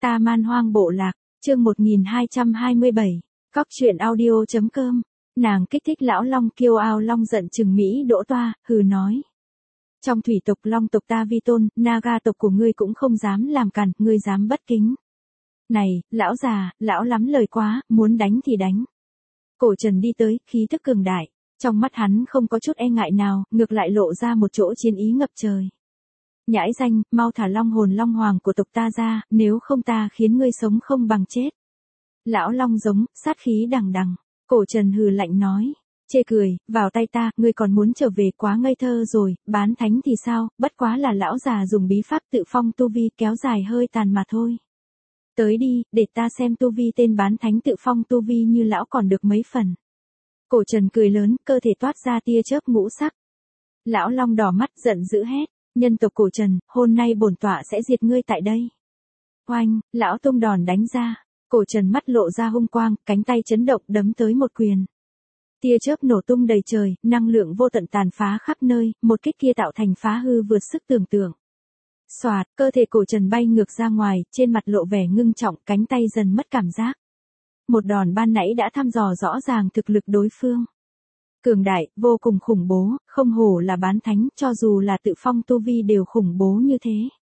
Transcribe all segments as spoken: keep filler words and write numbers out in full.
Ta Man Hoang Bộ Lạc, chương một nghìn hai trăm hai mươi bảy, cóc truyện audio chấm com. Nàng kích thích lão long kiêu ao long giận chừng Mỹ Đỗ Toa, hừ nói. Trong thủy tộc long tộc ta vi tôn, Naga tộc của ngươi cũng không dám làm cản, ngươi dám bất kính. Này, lão già, lão lắm lời quá, muốn đánh thì đánh. Cổ Trần đi tới, khí thức cường đại, trong mắt hắn không có chút e ngại nào, ngược lại lộ ra một chỗ chiến ý ngập trời. Nhãi danh, mau thả long hồn long hoàng của tộc ta ra, nếu không ta khiến ngươi sống không bằng chết. Lão long giống, sát khí đằng đằng. Cổ Trần hừ lạnh nói, chê cười, vào tay ta, ngươi còn muốn trở về, quá ngây thơ rồi, bán thánh thì sao, bất quá là lão già dùng bí pháp tự phong tu vi kéo dài hơi tàn mà thôi. Tới đi, để ta xem tu vi tên bán thánh tự phong tu vi như lão còn được mấy phần. Cổ Trần cười lớn, cơ thể toát ra tia chớp ngũ sắc. Lão long đỏ mắt giận dữ hét, nhân tộc Cổ Trần, hôm nay bổn tọa sẽ diệt ngươi tại đây. Oanh, lão tung đòn đánh ra. Cổ Trần mắt lộ ra hung quang, cánh tay chấn động đấm tới một quyền. Tia chớp nổ tung đầy trời, năng lượng vô tận tàn phá khắp nơi, một kích kia tạo thành phá hư vượt sức tưởng tượng. Xoạt, cơ thể Cổ Trần bay ngược ra ngoài, trên mặt lộ vẻ ngưng trọng, cánh tay dần mất cảm giác. Một đòn ban nãy đã thăm dò rõ ràng thực lực đối phương. Cường đại, vô cùng khủng bố, không hổ là bán thánh, cho dù là tự phong tu vi đều khủng bố như thế.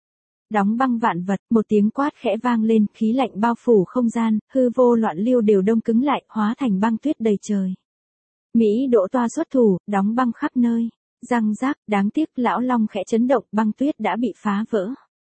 Đóng băng vạn vật, một tiếng quát khẽ vang lên, khí lạnh bao phủ không gian, hư vô loạn lưu đều đông cứng lại, hóa thành băng tuyết đầy trời. Mỹ Đỗ Toa xuất thủ, đóng băng khắp nơi. Răng rác, đáng tiếc, lão long khẽ chấn động, băng tuyết đã bị phá vỡ.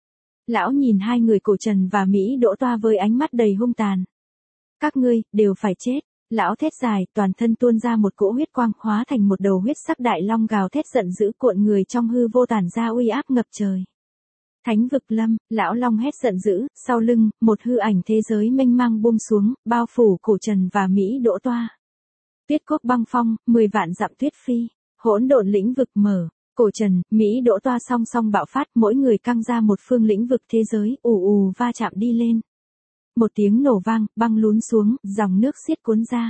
Lão nhìn hai người Cổ Trần và Mỹ Đỗ Toa với ánh mắt đầy hung tàn. Các ngươi, đều phải chết. Lão thét dài, toàn thân tuôn ra một cỗ huyết quang, hóa thành một đầu huyết sắc đại long gào thét giận dữ cuộn người trong hư vô tản ra uy áp ngập trời. Thánh vực lâm, lão long hét giận dữ, sau lưng, một hư ảnh thế giới mênh mang buông xuống, bao phủ Cổ Trần và Mỹ Đỗ Toa. Tuyết quốc băng phong, mười vạn dặm tuyết phi, hỗn độn lĩnh vực mở, Cổ Trần, Mỹ Đỗ Toa song song bạo phát, mỗi người căng ra một phương lĩnh vực thế giới, ù ù va chạm đi lên. Một tiếng nổ vang, băng lún xuống, dòng nước xiết cuốn ra.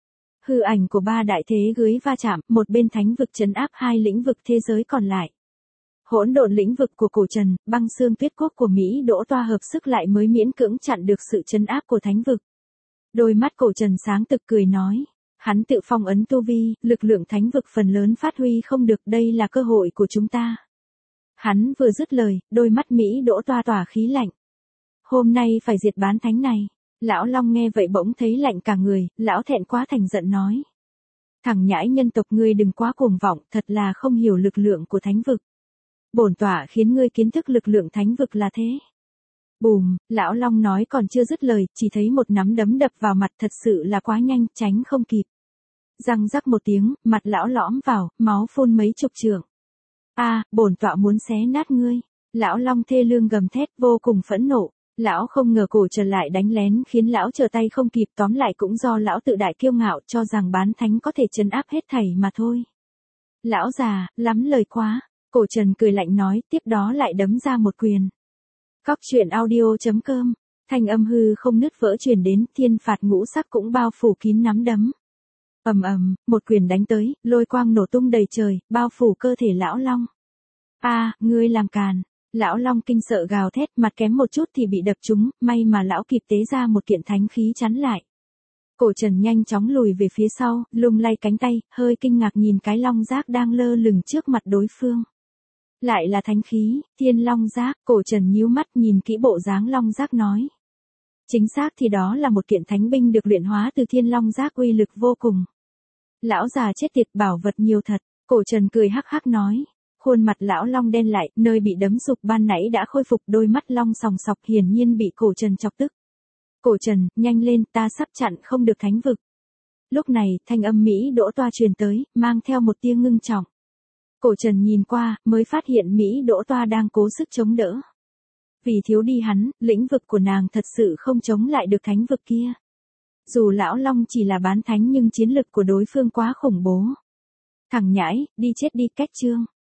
Hư ảnh của ba đại thế giới va chạm, một bên thánh vực trấn áp hai lĩnh vực thế giới còn lại. Hỗn độn lĩnh vực của Cổ Trần, băng xương tuyết quốc của Mỹ Đỗ Toa hợp sức lại mới miễn cưỡng chặn được sự trấn áp của thánh vực. Đôi mắt Cổ Trần sáng tực cười nói, hắn tự phong ấn tu vi, lực lượng thánh vực phần lớn phát huy không được, đây là cơ hội của chúng ta. Hắn vừa dứt lời, đôi mắt Mỹ Đỗ Toa tỏa khí lạnh. Hôm nay phải diệt bán thánh này. Lão long nghe vậy bỗng thấy lạnh cả người, lão thẹn quá thành giận nói. Thằng nhãi nhân tộc ngươi đừng quá cuồng vọng, thật là không hiểu lực lượng của thánh vực. Bổn tọa khiến ngươi kiến thức lực lượng thánh vực là thế. Bùm, lão long nói còn chưa dứt lời, chỉ thấy một nắm đấm đập vào mặt, thật sự là quá nhanh, tránh không kịp. Răng rắc một tiếng, mặt lão lõm vào, máu phun mấy chục trượng. A, bổn tọa muốn xé nát ngươi. Lão long thê lương gầm thét, vô cùng phẫn nộ. Lão không ngờ Cổ Trần lại đánh lén, khiến lão trở tay không kịp, tóm lại cũng do lão tự đại kiêu ngạo, cho rằng bán thánh có thể trấn áp hết thảy mà thôi. Lão già, lắm lời quá. Cổ Trần cười lạnh nói, tiếp đó lại đấm ra một quyền. Cóc truyện audio chấm com, thanh âm hư không nứt vỡ truyền đến, thiên phạt ngũ sắc cũng bao phủ kín nắm đấm. Ầm ầm, một quyền đánh tới, lôi quang nổ tung đầy trời, bao phủ cơ thể lão long. A, ngươi làm càn. Lão long kinh sợ gào thét, mặt kém một chút thì bị đập trúng, may mà lão kịp tế ra một kiện thánh khí chắn lại. Cổ Trần nhanh chóng lùi về phía sau, lung lay cánh tay, hơi kinh ngạc nhìn cái long giác đang lơ lửng trước mặt đối phương. Lại là thánh khí, thiên long giác. Cổ Trần nhíu mắt nhìn kỹ bộ dáng long giác nói. Chính xác thì đó là một kiện thánh binh được luyện hóa từ thiên long giác, uy lực vô cùng. Lão già chết tiệt, bảo vật nhiều thật. Cổ Trần cười hắc hắc nói. Khuôn mặt lão long đen lại, nơi bị đấm sụp ban nãy đã khôi phục, đôi mắt long sòng sọc hiển nhiên bị Cổ Trần chọc tức. Cổ Trần, nhanh lên, ta sắp chặn không được thánh vực. Lúc này, thanh âm Mỹ Đỗ Toa truyền tới, mang theo một tia ngưng trọng. Cổ Trần nhìn qua, mới phát hiện Mỹ Đỗ Toa đang cố sức chống đỡ. Vì thiếu đi hắn, lĩnh vực của nàng thật sự không chống lại được thánh vực kia. Dù lão long chỉ là bán thánh nhưng chiến lực của đối phương quá khủng bố. Thằng nhãi, đi chết đi, cách chương.